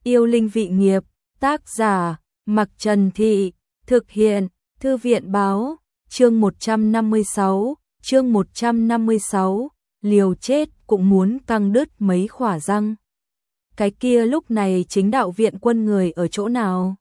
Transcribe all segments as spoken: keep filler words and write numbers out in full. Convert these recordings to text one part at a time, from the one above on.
Yêu linh vị nghiệp, tác giả, Mặc Trần Thị, thực hiện, Thư viện báo, chương một trăm năm mươi sáu, chương một trăm năm mươi sáu, liều chết cũng muốn căng đứt mấy khỏa răng. Cái kia lúc này chính đạo viện quân người ở chỗ nào?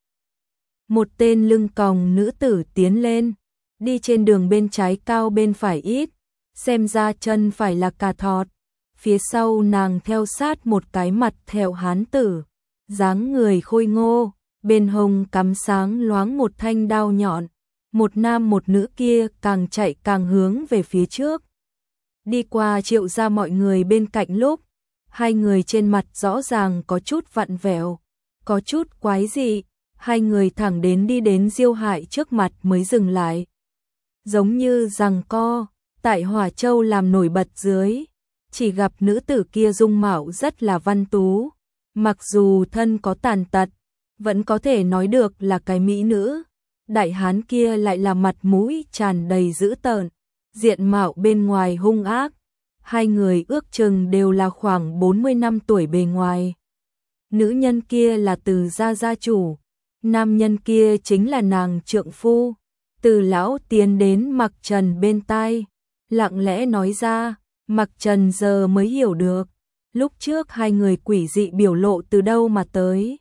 Một tên lưng còng nữ tử tiến lên, đi trên đường bên trái cao bên phải ít, xem ra chân phải là cà thọt. Phía sau nàng theo sát một cái mặt thẹo hán tử, dáng người khôi ngô, bên hông cắm sáng loáng một thanh đao nhọn. Một nam một nữ kia càng chạy càng hướng về phía trước. Đi qua Triệu gia mọi người bên cạnh lúc, hai người trên mặt rõ ràng có chút vặn vẹo, có chút quái dị, hai người thẳng đến đi đến Diêu Hại trước mặt mới dừng lại. Giống như giằng co, tại Hỏa Châu làm nổi bật dưới, chỉ gặp nữ tử kia dung mạo rất là văn tú, mặc dù thân có tàn tật, vẫn có thể nói được là cái mỹ nữ. Đại hán kia lại là mặt mũi tràn đầy dữ tợn, diện mạo bên ngoài hung ác. Hai người ước chừng đều là khoảng bốn mươi năm tuổi bề ngoài. Nữ nhân kia là Từ gia gia chủ, nam nhân kia chính là nàng trượng phu. Từ lão tiến đến Mặc Trần bên tai, lặng lẽ nói ra, Mặc Trần giờ mới hiểu được, lúc trước hai người quỷ dị biểu lộ từ đâu mà tới.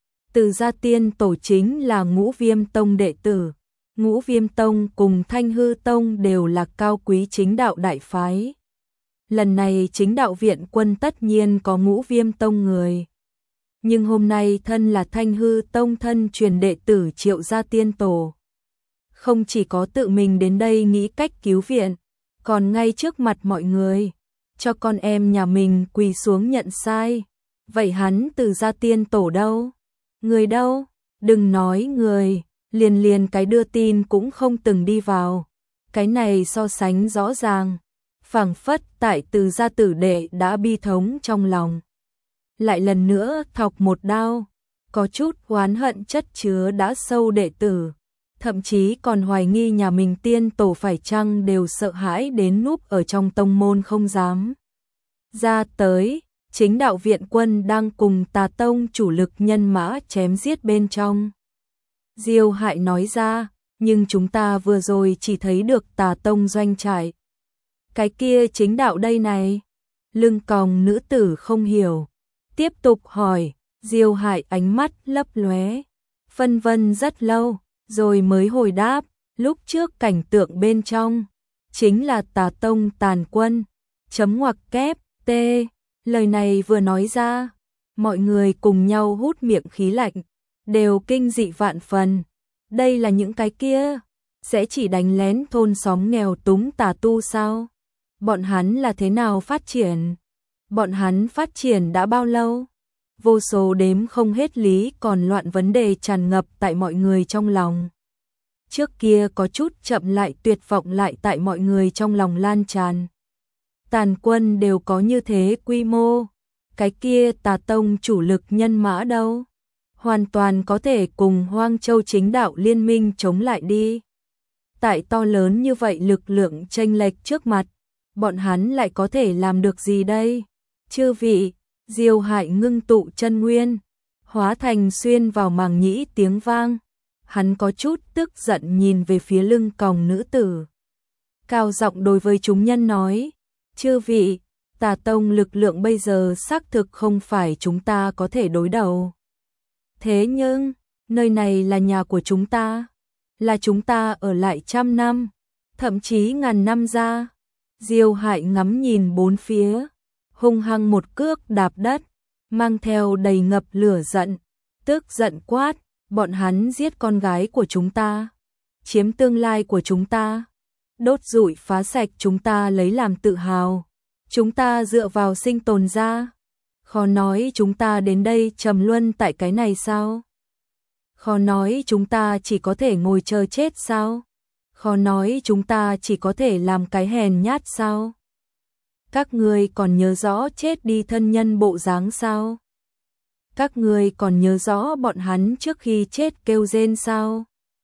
Từ gia tiên tổ chính là Ngũ Viêm Tông đệ tử, Ngũ Viêm Tông cùng Thanh Hư Tông đều là cao quý chính đạo đại phái. Lần này chính đạo viện quân tất nhiên có Ngũ Viêm Tông người. Nhưng hôm nay thân là Thanh Hư Tông thân truyền đệ tử Triệu gia tiên tổ. Không chỉ có tự mình đến đây nghĩ cách cứu viện, còn ngay trước mặt mọi người, cho con em nhà mình quỳ xuống nhận sai. Vậy hắn Từ gia tiên tổ đâu? Người đâu? Đừng nói người, liền liền cái đưa tin cũng không từng đi vào. Cái này so sánh rõ ràng, phảng phất tại Từ gia tử đệ đã bi thống trong lòng. Lại lần nữa thọc một đao, có chút oán hận chất chứa đã sâu đệ tử, thậm chí còn hoài nghi nhà mình tiên tổ phải chăng đều sợ hãi đến núp ở trong tông môn không dám ra tới. Chính đạo viện quân đang cùng Tà Tông chủ lực nhân mã chém giết bên trong. Diêu Hại nói ra, nhưng chúng ta vừa rồi chỉ thấy được Tà Tông doanh trại. Cái kia chính đạo đây này? Lưng còng nữ tử không hiểu, tiếp tục hỏi. Diêu Hại ánh mắt lấp lóe, phân vân rất lâu, rồi mới hồi đáp, lúc trước cảnh tượng bên trong chính là Tà Tông tàn quân. Chấm ngoặc kép T. Lời này vừa nói ra, mọi người cùng nhau hút miệng khí lạnh, đều kinh dị vạn phần. Đây là những cái kia, sẽ chỉ đánh lén thôn xóm nghèo túng tà tu sao? Bọn hắn là thế nào phát triển? Bọn hắn phát triển đã bao lâu? Vô số đếm không hết lý còn loạn vấn đề tràn ngập tại mọi người trong lòng. Trước kia có chút chậm lại tuyệt vọng lại tại mọi người trong lòng lan tràn. Tàn quân đều có như thế quy mô, cái kia Tà Tông chủ lực nhân mã đâu? Hoàn toàn có thể cùng Hoang Châu chính đạo liên minh chống lại đi. Tại to lớn như vậy lực lượng chênh lệch trước mặt, bọn hắn lại có thể làm được gì đây? Chư vị, Diêu Hại ngưng tụ chân nguyên, hóa thành xuyên vào màng nhĩ tiếng vang. Hắn có chút tức giận nhìn về phía lưng còng nữ tử, cao giọng đối với chúng nhân nói, chư vị, Tà Tông lực lượng bây giờ xác thực không phải chúng ta có thể đối đầu. Thế nhưng, nơi này là nhà của chúng ta, là chúng ta ở lại trăm năm, thậm chí ngàn năm ra. Diêu Hại ngắm nhìn bốn phía, hung hăng một cước đạp đất, mang theo đầy ngập lửa giận, tức giận quát, bọn hắn giết con gái của chúng ta, chiếm tương lai của chúng ta, đốt rụi phá sạch chúng ta lấy làm tự hào. Chúng ta dựa vào sinh tồn ra. Khó nói chúng ta đến đây trầm luân tại cái này sao? Khó nói chúng ta chỉ có thể ngồi chờ chết sao? Khó nói chúng ta chỉ có thể làm cái hèn nhát sao? Các ngươi còn nhớ rõ chết đi thân nhân bộ dáng sao? Các ngươi còn nhớ rõ bọn hắn trước khi chết kêu rên sao?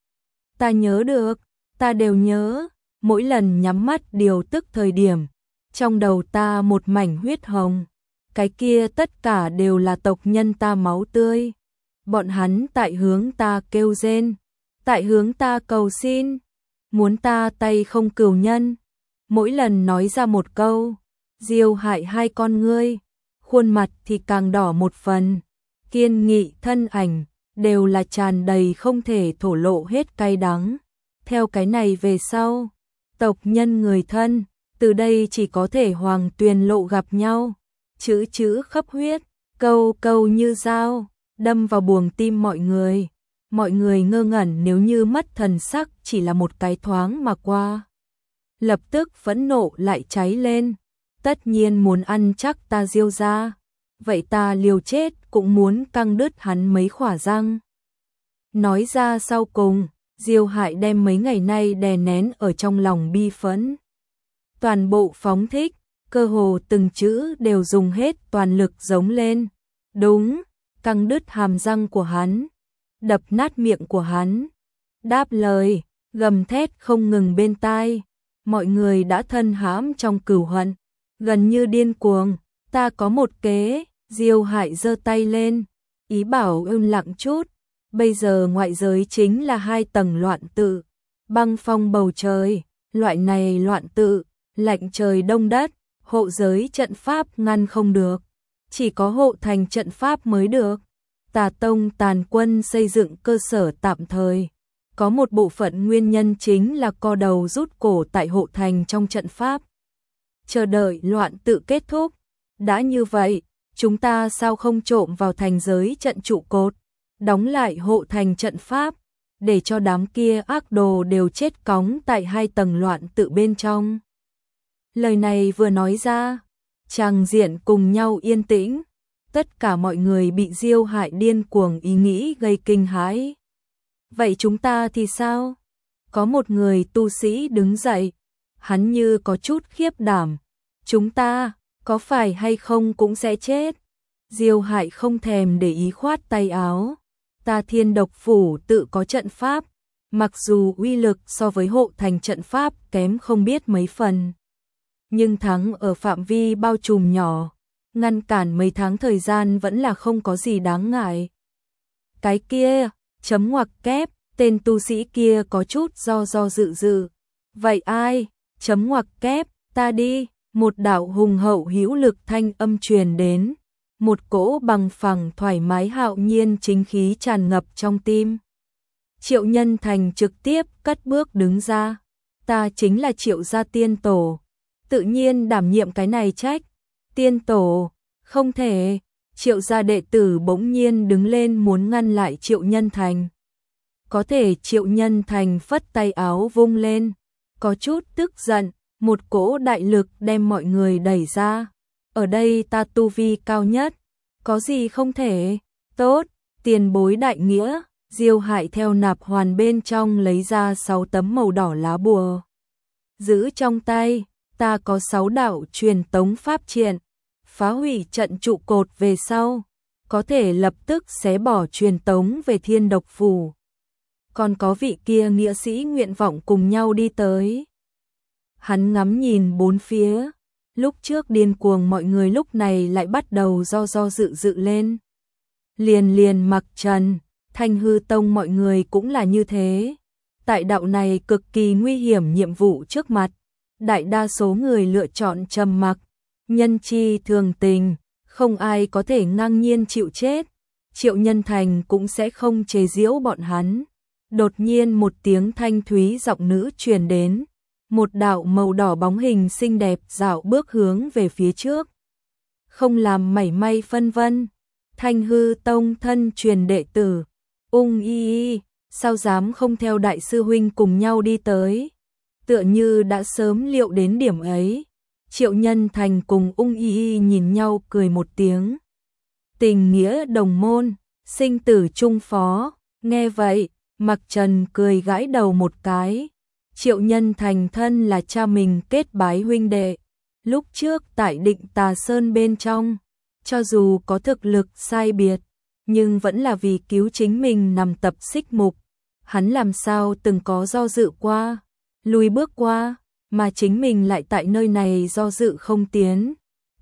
Ta nhớ được, ta đều nhớ, mỗi lần nhắm mắt điều tức thời điểm, trong đầu ta một mảnh huyết hồng, cái kia tất cả đều là tộc nhân ta máu tươi. Bọn hắn tại hướng ta kêu rên, tại hướng ta cầu xin, muốn ta tay không cừu nhân. Mỗi lần nói ra một câu, Diêu Hại hai con ngươi, khuôn mặt thì càng đỏ một phần, kiên nghị thân ảnh, đều là tràn đầy không thể thổ lộ hết cay đắng. Theo cái này về sau, tộc nhân người thân, từ đây chỉ có thể Hoàng Tuyền Lộ gặp nhau, chữ chữ khắp huyết, câu câu như dao, đâm vào buồng tim mọi người. Mọi người ngơ ngẩn nếu như mất thần sắc chỉ là một cái thoáng mà qua. Lập tức phẫn nộ lại cháy lên, tất nhiên muốn ăn chắc ta Diêu gia, vậy ta liều chết cũng muốn căng đứt hắn mấy khỏa răng. Nói ra sau cùng, Diêu Hại đem mấy ngày nay đè nén ở trong lòng bi phẫn. Toàn bộ phóng thích, cơ hồ từng chữ đều dùng hết toàn lực giống lên. Đúng, căng đứt hàm răng của hắn, đập nát miệng của hắn. Đáp lời, gầm thét không ngừng bên tai. Mọi người đã thân hãm trong cừu hận, gần như điên cuồng. Ta có một kế, Diêu Hại giơ tay lên, ý bảo im lặng chút. Bây giờ ngoại giới chính là hai tầng loạn tự, băng phong bầu trời, loại này loạn tự, lạnh trời đông đất, hộ giới trận pháp ngăn không được, chỉ có hộ thành trận pháp mới được. Tà Tông tàn quân xây dựng cơ sở tạm thời, có một bộ phận nguyên nhân chính là co đầu rút cổ tại hộ thành trong trận pháp, chờ đợi loạn tự kết thúc. Đã như vậy, chúng ta sao không trộm vào thành giới trận trụ cột, đóng lại hộ thành trận pháp, để cho đám kia ác đồ đều chết cóng tại hai tầng loạn tự bên trong. Lời này vừa nói ra, tràng diện cùng nhau yên tĩnh, tất cả mọi người bị Diêu Hại điên cuồng ý nghĩ gây kinh hãi. Vậy chúng ta thì sao? Có một người tu sĩ đứng dậy, hắn như có chút khiếp đảm. Chúng ta, có phải hay không cũng sẽ chết. Diêu Hại không thèm để ý khoát tay áo. Ta Thiên Độc Phủ tự có trận pháp, mặc dù uy lực so với hộ thành trận pháp kém không biết mấy phần, nhưng thắng ở phạm vi bao trùm nhỏ, ngăn cản mấy tháng thời gian vẫn là không có gì đáng ngại. Cái kia, chấm ngoặc kép, tên tu sĩ kia có chút do do dự dự. Vậy ai? Chấm ngoặc kép, ta đi. Một đạo hùng hậu hữu lực thanh âm truyền đến, một cỗ bằng phẳng thoải mái hạo nhiên chính khí tràn ngập trong tim. Triệu Nhân Thành trực tiếp cất bước đứng ra, ta chính là Triệu gia tiên tổ, tự nhiên đảm nhiệm cái này trách. Tiên tổ, không thể. Triệu gia đệ tử bỗng nhiên đứng lên muốn ngăn lại Triệu Nhân Thành. Có thể Triệu Nhân Thành phất tay áo vung lên, có chút tức giận, một cỗ đại lực đem mọi người đẩy ra. Ở đây ta tu vi cao nhất, có gì không thể? Tốt, tiền bối đại nghĩa. Diêu Hại theo nạp hoàn bên trong lấy ra sáu tấm màu đỏ lá bùa. Giữ trong tay, ta có sáu đạo truyền tống pháp triện, phá hủy trận trụ cột về sau, có thể lập tức xé bỏ truyền tống về Thiên Độc Phủ. Còn có vị kia nghĩa sĩ nguyện vọng cùng nhau đi tới. Hắn ngắm nhìn bốn phía, lúc trước điên cuồng mọi người lúc này lại bắt đầu do do dự dự lên. Liền liền Mặc Trần, Thanh Hư Tông mọi người cũng là như thế. Tại đạo này cực kỳ nguy hiểm nhiệm vụ trước mặt, đại đa số người lựa chọn trầm mặc, nhân chi thường tình, không ai có thể ngang nhiên chịu chết. Triệu Nhân Thành cũng sẽ không chế giễu bọn hắn. Đột nhiên một tiếng thanh thúy giọng nữ truyền đến, một đạo màu đỏ bóng hình xinh đẹp dạo bước hướng về phía trước. Không làm mảy may phân vân, Thanh Hư Tông thân truyền đệ tử, Ung Y Y, sao dám không theo đại sư huynh cùng nhau đi tới? Tựa như đã sớm liệu đến điểm ấy. Triệu Nhân Thành cùng Ung Y Y nhìn nhau cười một tiếng. Tình nghĩa đồng môn, sinh tử chung phó. Nghe vậy, Mặc Trần cười gãi đầu một cái. Triệu Nhân Thành thân là cha mình kết bái huynh đệ. Lúc trước tại Định Tà Sơn bên trong, cho dù có thực lực sai biệt, nhưng vẫn là vì cứu chính mình nằm tập xích mục. Hắn làm sao từng có do dự qua, lùi bước qua, mà chính mình lại tại nơi này do dự không tiến.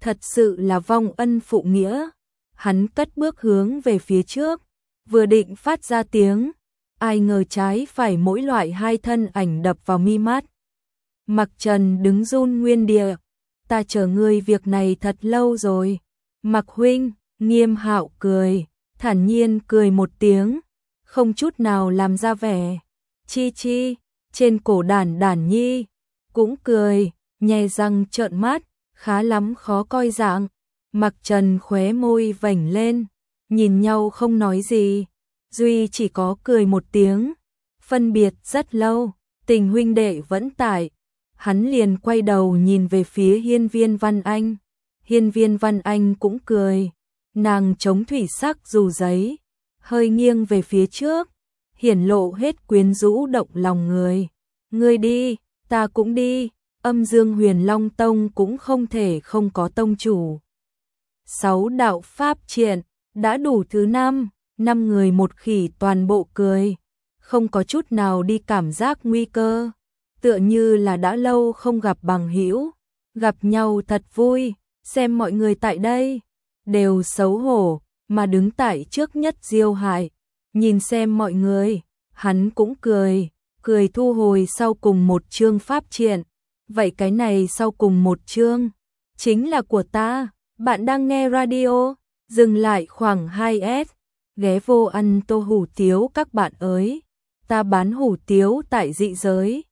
thật sự là vong ân phụ nghĩa. Hắn cất bước hướng về phía trước, vừa định phát ra tiếng, ai ngờ trái phải mỗi loại hai thân ảnh đập vào mi mắt. Mặc Trần đứng run nguyên địa, ta chờ ngươi việc này thật lâu rồi. Mặc huynh, Nghiêm Hạo cười, thản nhiên cười một tiếng, không chút nào làm ra vẻ. Chi chi, trên cổ Đản Đản Nhi, cũng cười, nhe răng trợn mắt, khá lắm khó coi dạng. Mặc Trần khóe môi vểnh lên, nhìn nhau không nói gì, duy chỉ có cười một tiếng. Phân biệt rất lâu, tình huynh đệ vẫn tại. Hắn liền quay đầu nhìn về phía Hiên Viên Văn Anh. Hiên Viên Văn Anh cũng cười, nàng chống thủy sắc dù giấy, hơi nghiêng về phía trước, hiển lộ hết quyến rũ động lòng người. Ngươi đi, ta cũng đi, Âm Dương Huyền Long Tông cũng không thể không có tông chủ. Sáu đạo pháp triện, đã đủ thứ năm, năm người một khỉ toàn bộ cười, không có chút nào đi cảm giác nguy cơ, tựa như là đã lâu không gặp bằng hữu, gặp nhau thật vui. Xem mọi người tại đây đều xấu hổ mà đứng tại trước Nhất Diêu Hải, nhìn xem mọi người, hắn cũng cười, cười thu hồi sau cùng một chương pháp triện. Vậy cái này sau cùng một chương chính là của ta. Bạn đang nghe radio, dừng lại khoảng hai S, ghé vô ăn tô hủ tiếu các bạn ơi. Ta bán hủ tiếu tại dị giới.